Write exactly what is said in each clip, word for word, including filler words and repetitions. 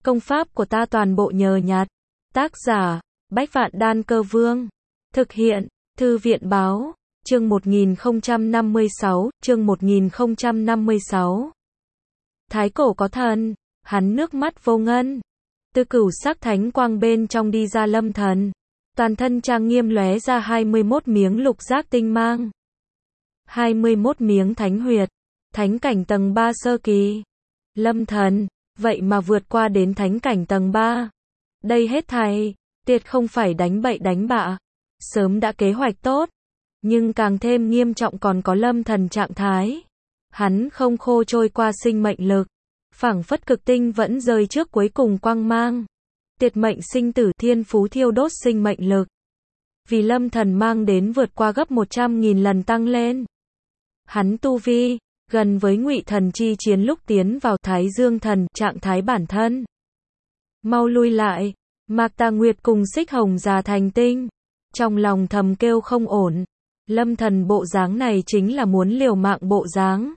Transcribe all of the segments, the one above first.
Công pháp của ta toàn bộ nhờ nhặt. Tác giả, Bách Vạn Đan Cơ Vương. Thực hiện, Thư viện Báo. Chương một nghìn không trăm năm mươi sáu, chương một nghìn không trăm năm mươi sáu. Thái cổ có thần, hắn nước mắt vô ngân. Từ cửu sắc thánh quang bên trong đi ra Lâm Thần. Toàn thân trang nghiêm lóe ra hai mươi mốt miếng lục giác tinh mang. hai mươi mốt miếng thánh huyệt. Thánh cảnh tầng ba sơ kỳ. Lâm Thần, vậy mà vượt qua đến thánh cảnh tầng ba. Đây hết thảy, tuyệt không phải đánh bậy đánh bạ. Sớm đã kế hoạch tốt. Nhưng càng thêm nghiêm trọng còn có Lâm Thần trạng thái. Hắn không khô trôi qua sinh mệnh lực. Phảng phất cực tinh vẫn rơi trước cuối cùng quang mang. Tuyệt mệnh sinh tử thiên phú thiêu đốt sinh mệnh lực. Vì Lâm Thần mang đến vượt qua gấp một trăm nghìn lần tăng lên. Hắn tu vi, gần với Ngụy Thần chi chiến lúc tiến vào Thái Dương Thần trạng thái bản thân. Mau lui lại, Mạc Tà Nguyệt cùng Xích Hồng già thành tinh. Trong lòng thầm kêu không ổn. Lâm Thần bộ dáng này chính là muốn liều mạng bộ dáng.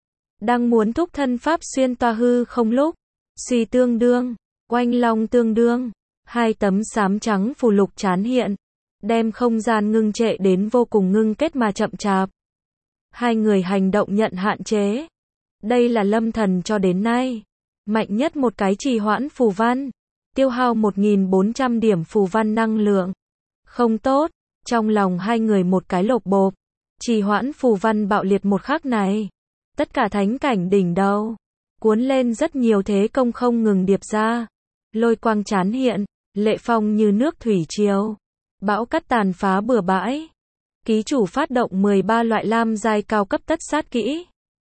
Đang muốn thúc thân pháp xuyên toa hư không lúc. Suy tương đương, oanh long tương đương. Hai tấm xám trắng phù lục chán hiện. Đem không gian ngưng trệ đến vô cùng ngưng kết mà chậm chạp. Hai người hành động nhận hạn chế. Đây là Lâm Thần cho đến nay. Mạnh nhất một cái trì hoãn phù văn. Tiêu hao một nghìn bốn trăm điểm phù văn năng lượng. Không tốt. Trong lòng hai người một cái lột bộp. Trì hoãn phù văn bạo liệt một khắc này. Tất cả thánh cảnh đỉnh đầu. Cuốn lên rất nhiều thế công không ngừng điệp ra. Lôi quang chán hiện. Lệ phong như nước thủy triều. Bão cát tàn phá bừa bãi. Ký chủ phát động mười ba loại lam giai cao cấp tất sát kỹ.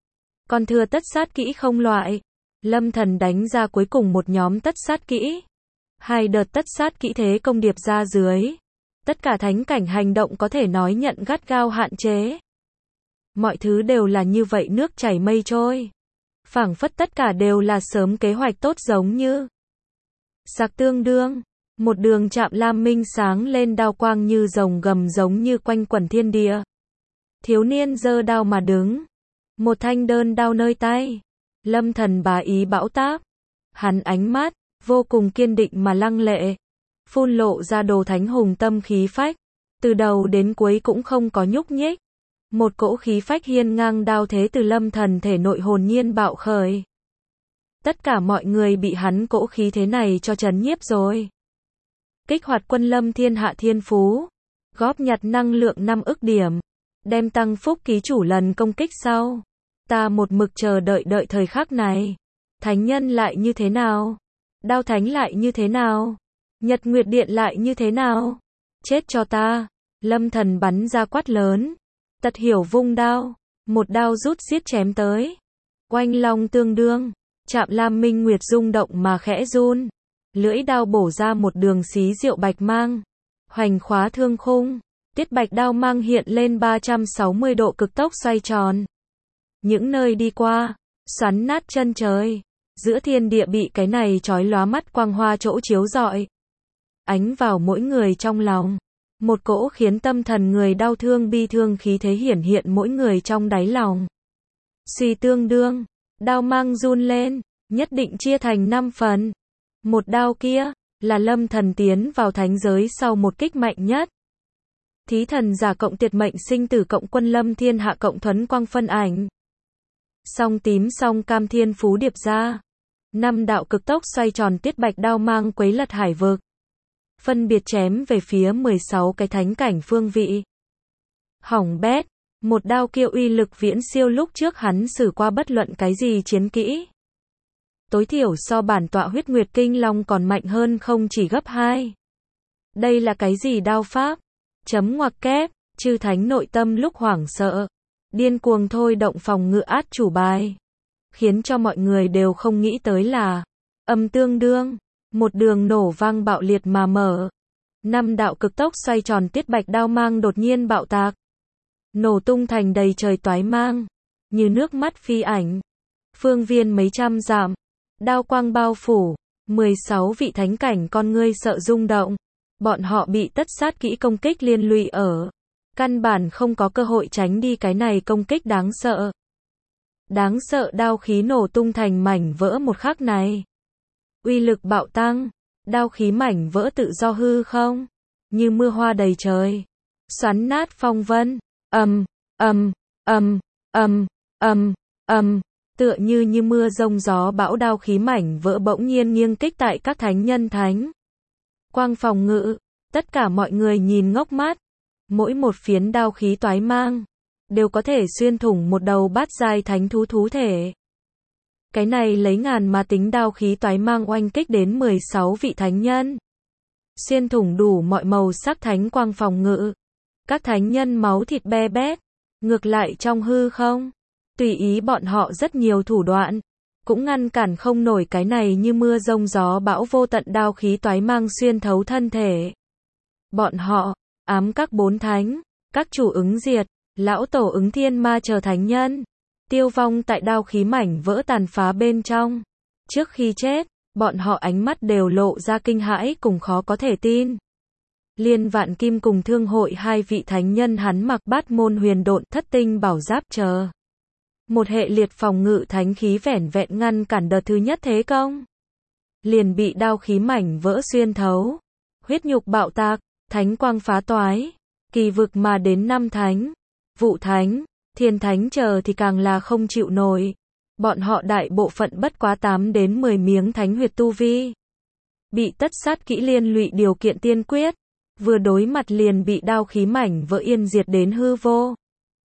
Còn thừa tất sát kỹ không loại. Lâm Thần đánh ra cuối cùng một nhóm tất sát kỹ. Hai đợt tất sát kỹ thế công điệp ra dưới. Tất cả thánh cảnh hành động có thể nói nhận gắt gao hạn chế. Mọi thứ đều là như vậy nước chảy mây trôi. Phảng phất tất cả đều là sớm kế hoạch tốt giống như. Sạc tương đương. Một đường chạm lam minh sáng lên đao quang như rồng gầm giống như quanh quẩn thiên địa. Thiếu niên giơ đao mà đứng. Một thanh đơn đao nơi tay. Lâm Thần bá ý bão táp. Hắn ánh mắt, vô cùng kiên định mà lăng lệ. Phun lộ ra đồ thánh hùng tâm khí phách. Từ đầu đến cuối cũng không có nhúc nhích. Một cỗ khí phách hiên ngang đao thế từ Lâm Thần thể nội hồn nhiên bạo khởi. Tất cả mọi người bị hắn cỗ khí thế này cho chấn nhiếp rồi. Kích hoạt quân lâm thiên hạ thiên phú. Góp nhặt năng lượng năm ức điểm. Đem tăng phúc ký chủ lần công kích sau. Ta một mực chờ đợi đợi thời khắc này. Thánh nhân lại như thế nào? Đao thánh lại như thế nào? Nhật Nguyệt Điện lại như thế nào? Chết cho ta. Lâm Thần bắn ra quát lớn. Tật hiểu vung đao. Một đao rút xiết chém tới. Oanh long tương đương. Chạm lam minh nguyệt rung động mà khẽ run. Lưỡi đao bổ ra một đường xí diệu bạch mang. Hoành khóa thương khung. Tiết bạch đao mang hiện lên ba trăm sáu mươi độ cực tốc xoay tròn. Những nơi đi qua, xoắn nát chân trời. Giữa thiên địa bị cái này chói lóa mắt quang hoa chỗ chiếu rọi. Ánh vào mỗi người trong lòng. Một cỗ khiến tâm thần người đau thương bi thương khí thế hiển hiện mỗi người trong đáy lòng. Suy tương đương. Đao mang run lên. Nhất định chia thành năm phần. Một đao kia, là Lâm Thần tiến vào thánh giới sau một kích mạnh nhất. Thí thần giả cộng tuyệt mệnh sinh tử cộng quân lâm thiên hạ cộng thuấn quang phân ảnh. Song tím song cam thiên phú điệp ra. Năm đạo cực tốc xoay tròn tiết bạch đao mang quấy lật hải vực. Phân biệt chém về phía mười sáu cái thánh cảnh phương vị. Hỏng bét, một đao kia uy lực viễn siêu lúc trước hắn sử qua bất luận cái gì chiến kỹ. Tối thiểu so bản tọa huyết nguyệt kinh long còn mạnh hơn không chỉ gấp hai. Đây là cái gì đao pháp? Chấm ngoặc kép, chư thánh nội tâm lúc hoảng sợ. Điên cuồng thôi động phòng ngự át chủ bài. Khiến cho mọi người đều không nghĩ tới là. Âm tương đương. Một đường nổ vang bạo liệt mà mở. Năm đạo cực tốc xoay tròn tiết bạch đao mang đột nhiên bạo tạc. Nổ tung thành đầy trời toái mang. Như nước mắt phi ảnh. Phương viên mấy trăm dặm. Đao quang bao phủ, mười sáu vị thánh cảnh con ngươi sợ rung động. Bọn họ bị tất sát kỹ công kích liên lụy ở. Căn bản không có cơ hội tránh đi cái này công kích đáng sợ. Đáng sợ đao khí nổ tung thành mảnh vỡ một khắc này. uy lực bạo tăng, đao khí mảnh vỡ tự do hư không, như mưa hoa đầy trời, xoắn nát phong vân, ầm, ầm, ầm, ầm, ầm, ầm, tựa như như mưa rông gió bão đao khí mảnh vỡ bỗng nhiên nghiêng kích tại các thánh nhân thánh quang phòng ngự, tất cả mọi người nhìn ngốc mắt, mỗi một phiến đao khí toái mang đều có thể xuyên thủng một đầu bát giai thánh thú thú thể. Cái này lấy ngàn mà tính đao khí toái mang oanh kích đến mười sáu vị thánh nhân, xuyên thủng đủ mọi màu sắc thánh quang phòng ngự. Các thánh nhân máu thịt be bét, ngược lại trong hư không, tùy ý bọn họ rất nhiều thủ đoạn, cũng ngăn cản không nổi cái này như mưa rông gió bão vô tận đao khí toái mang xuyên thấu thân thể. Bọn họ, ám các bốn thánh, các chủ ứng diệt, lão tổ ứng thiên ma chờ thánh nhân, tiêu vong tại đao khí mảnh vỡ tàn phá bên trong. Trước khi chết, bọn họ ánh mắt đều lộ ra kinh hãi cùng khó có thể tin. Liên Vạn Kim cùng Thương Hội hai vị thánh nhân hắn mặc bát môn huyền độn thất tinh bảo giáp chờ. Một hệ liệt phòng ngự thánh khí vẻn vẹn ngăn cản đợt thứ nhất thế công. Liền bị đao khí mảnh vỡ xuyên thấu. Huyết nhục bạo tạc, thánh quang phá toái. Kỳ vực mà đến năm thánh, vụ thánh, thiên thánh chờ thì càng là không chịu nổi. Bọn họ đại bộ phận bất quá tám đến mười miếng thánh huyệt tu vi. Bị tất sát kỹ liên lụy điều kiện tiên quyết. Vừa đối mặt liền bị đao khí mảnh vỡ yên diệt đến hư vô.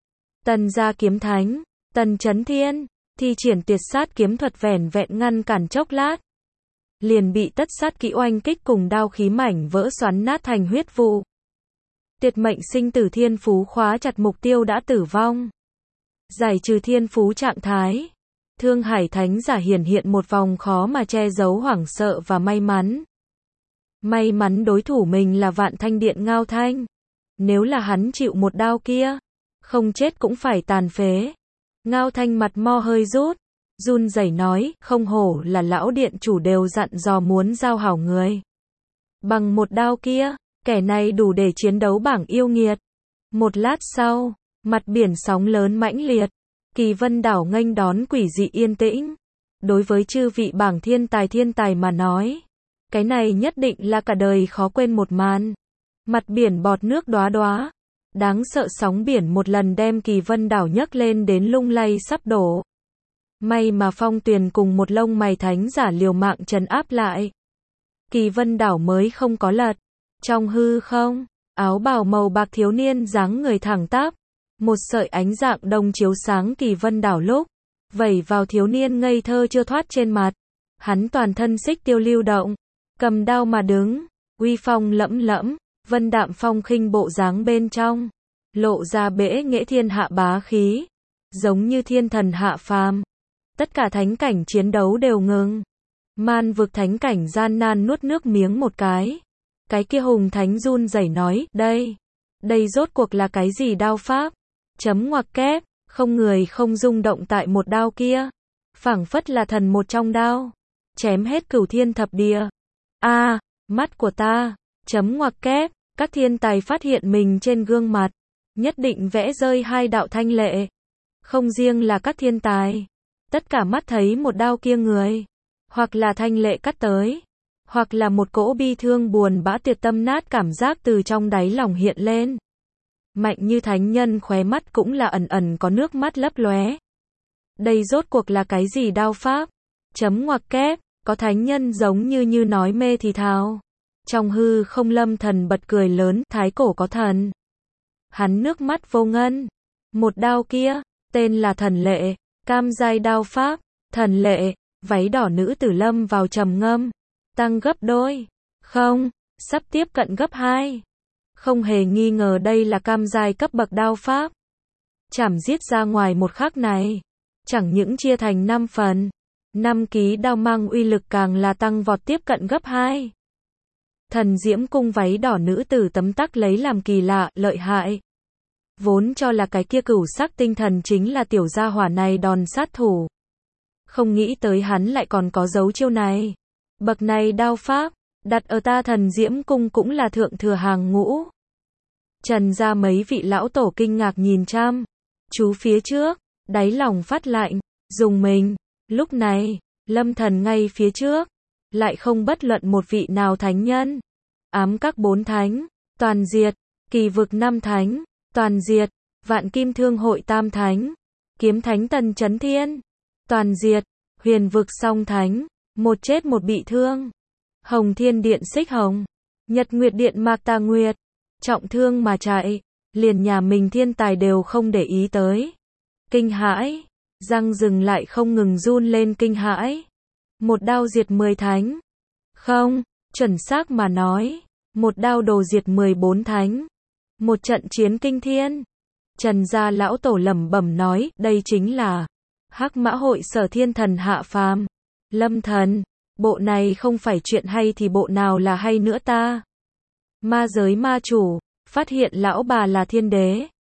Tần gia kiếm thánh, Tần Chấn Thiên, thi triển tuyệt sát kiếm thuật vẻn vẹn ngăn cản chốc lát. Liền bị tất sát kỹ oanh kích cùng đao khí mảnh vỡ xoắn nát thành huyết vụ. Tuyệt mệnh sinh tử thiên phú khóa chặt mục tiêu đã tử vong. Giải trừ thiên phú trạng thái. Thương Hải Thánh giả hiển hiện một vòng khó mà che giấu hoảng sợ và may mắn. May mắn đối thủ mình là Vạn Thanh Điện Ngao Thanh. Nếu là hắn chịu một đao kia, không chết cũng phải tàn phế. Ngao Thanh mặt mo hơi rút, run rẩy nói, không hổ là lão điện chủ đều dặn dò muốn giao hảo người. Bằng một đao kia, kẻ này đủ để chiến đấu bảng yêu nghiệt. Một lát sau, mặt biển sóng lớn mãnh liệt, Kỳ Vân đảo nghênh đón quỷ dị yên tĩnh. Đối với chư vị bảng thiên tài thiên tài mà nói, cái này nhất định là cả đời khó quên một màn. Mặt biển bọt nước đóa đóa, đáng sợ sóng biển một lần đem Kỳ Vân đảo nhấc lên đến lung lay sắp đổ. May mà Phong Tuyền cùng một lông mày thánh giả liều mạng trấn áp lại. Kỳ Vân đảo mới không có lật. Trong hư không, áo bào màu bạc thiếu niên dáng người thẳng tắp, một sợi ánh dạng đồng chiếu sáng Kỳ Vân đảo lúc vẩy vào thiếu niên ngây thơ chưa thoát trên mặt. Hắn toàn thân xích tiêu lưu động, cầm đao mà đứng, uy phong lẫm lẫm, vân đạm phong khinh bộ dáng bên trong, lộ ra bẽ nghệ thiên hạ bá khí, giống như thiên thần hạ phàm. Tất cả thánh cảnh chiến đấu đều ngừng. Man vực thánh cảnh gian nan nuốt nước miếng một cái. Cái kia hùng thánh run rẩy nói, đây, đây rốt cuộc là cái gì đao pháp? Chấm ngoặc kép, không người không rung động tại một đao kia. Phảng phất là thần một trong đao. Chém hết cửu thiên thập địa. A, à, mắt của ta, chấm ngoặc kép, các thiên tài phát hiện mình trên gương mặt. Nhất định vẽ rơi hai đạo thanh lệ. Không riêng là các thiên tài. Tất cả mắt thấy một đao kia người. Hoặc là thanh lệ cắt tới. Hoặc là một cỗ bi thương buồn bã tuyệt tâm nát cảm giác từ trong đáy lòng hiện lên. Mạnh như thánh nhân khóe mắt cũng là ẩn ẩn có nước mắt lấp lóe. Đây rốt cuộc là cái gì đao pháp? Chấm ngoặc kép, có thánh nhân giống như như nói mê thì thào. Trong hư không Lâm Thần bật cười lớn, thái cổ có thần. Hắn nước mắt vô ngân. Một đao kia, tên là thần lệ, cam giai đao pháp, thần lệ, váy đỏ nữ tử lâm vào trầm ngâm. Tăng gấp đôi. Không, sắp tiếp cận gấp hai. Không hề nghi ngờ đây là cam giai cấp bậc đao pháp. Chảm giết ra ngoài một khắc này. Chẳng những chia thành năm phần. năm ký đao mang uy lực càng là tăng vọt tiếp cận gấp hai. Thần diễm cung váy đỏ nữ tử tấm tắc lấy làm kỳ lạ, lợi hại. Vốn cho là cái kia cửu sắc tinh thần chính là tiểu gia hỏa này đòn sát thủ. Không nghĩ tới hắn lại còn có dấu chiêu này. Bậc này đao pháp, đặt ở ta thần diễm cung cũng là thượng thừa hàng ngũ. Trần ra mấy vị lão tổ kinh ngạc nhìn chăm. Chú phía trước, đáy lòng phát lạnh, dùng mình. Lúc này, Lâm Thần ngay phía trước. lại không bất luận một vị nào thánh nhân. Ám các bốn thánh, toàn diệt, kỳ vực năm thánh, toàn diệt, vạn kim thương hội tam thánh, kiếm thánh tần chấn thiên, toàn diệt, huyền vực song thánh, một chết một bị thương. Hồng thiên điện xích hồng, nhật nguyệt điện mạc tà nguyệt, trọng thương mà chạy, liền nhà mình thiên tài đều không để ý tới. Kinh hãi, răng rừng lại không ngừng run lên kinh hãi. Một đao diệt mười thánh. Không, chuẩn xác mà nói, một đao đồ diệt mười bốn thánh. Một trận chiến kinh thiên. Trần gia lão tổ lẩm bẩm nói, đây chính là Hắc Mã hội Sở Thiên Thần hạ phàm. Lâm thần, bộ này không phải chuyện hay thì bộ nào là hay nữa ta? Ma giới ma chủ, phát hiện lão bà là thiên đế.